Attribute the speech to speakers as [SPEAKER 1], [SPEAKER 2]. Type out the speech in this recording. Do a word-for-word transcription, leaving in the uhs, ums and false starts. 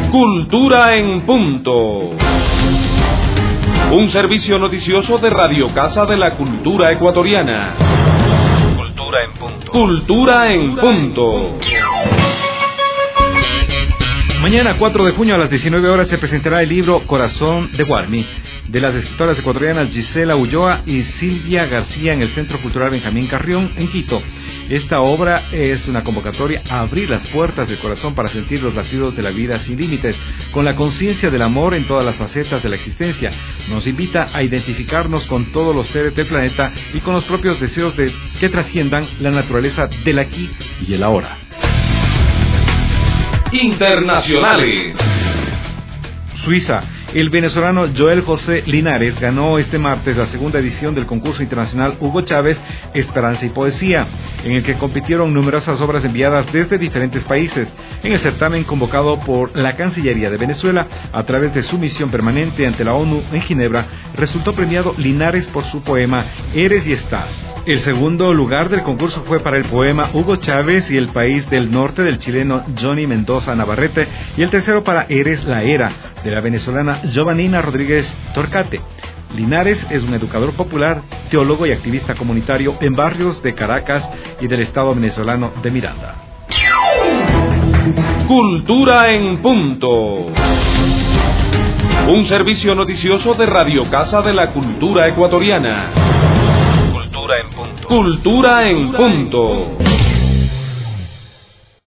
[SPEAKER 1] Cultura en punto. Un servicio noticioso de Radio Casa de la Cultura Ecuatoriana.
[SPEAKER 2] Cultura en punto.
[SPEAKER 1] Cultura en punto.
[SPEAKER 3] Mañana, cuatro de junio a las diecinueve horas, se presentará el libro Corazón de Guarmi, de las escritoras ecuatorianas Gisela Ulloa y Silvia García, en el Centro Cultural Benjamín Carrión, en Quito. Esta obra es una convocatoria a abrir las puertas del corazón para sentir los latidos de la vida sin límites, con la conciencia del amor en todas las facetas de la existencia. Nos invita a identificarnos con todos los seres del planeta y con los propios deseos de que trasciendan la naturaleza del aquí y el ahora.
[SPEAKER 1] Internacionales.
[SPEAKER 3] Suiza. El venezolano Joel José Linares ganó este martes la segunda edición del concurso internacional Hugo Chávez, Esperanza y Poesía, en el que compitieron numerosas obras enviadas desde diferentes países. En el certamen convocado por la Cancillería de Venezuela a través de su misión permanente ante la ONU en Ginebra, resultó premiado Linares por su poema Eres y Estás. El segundo lugar del concurso fue para el poema Hugo Chávez y el país del norte del chileno Johnny Mendoza Navarrete, y el tercero para Eres la Era, de la venezolana Giovannina Rodríguez Torcate. Linares es un educador popular, teólogo y activista comunitario en barrios de Caracas y del estado venezolano de Miranda.
[SPEAKER 1] Cultura en punto. Un servicio noticioso de Radio Casa de la Cultura Ecuatoriana.
[SPEAKER 2] Cultura en punto.
[SPEAKER 1] Cultura en punto.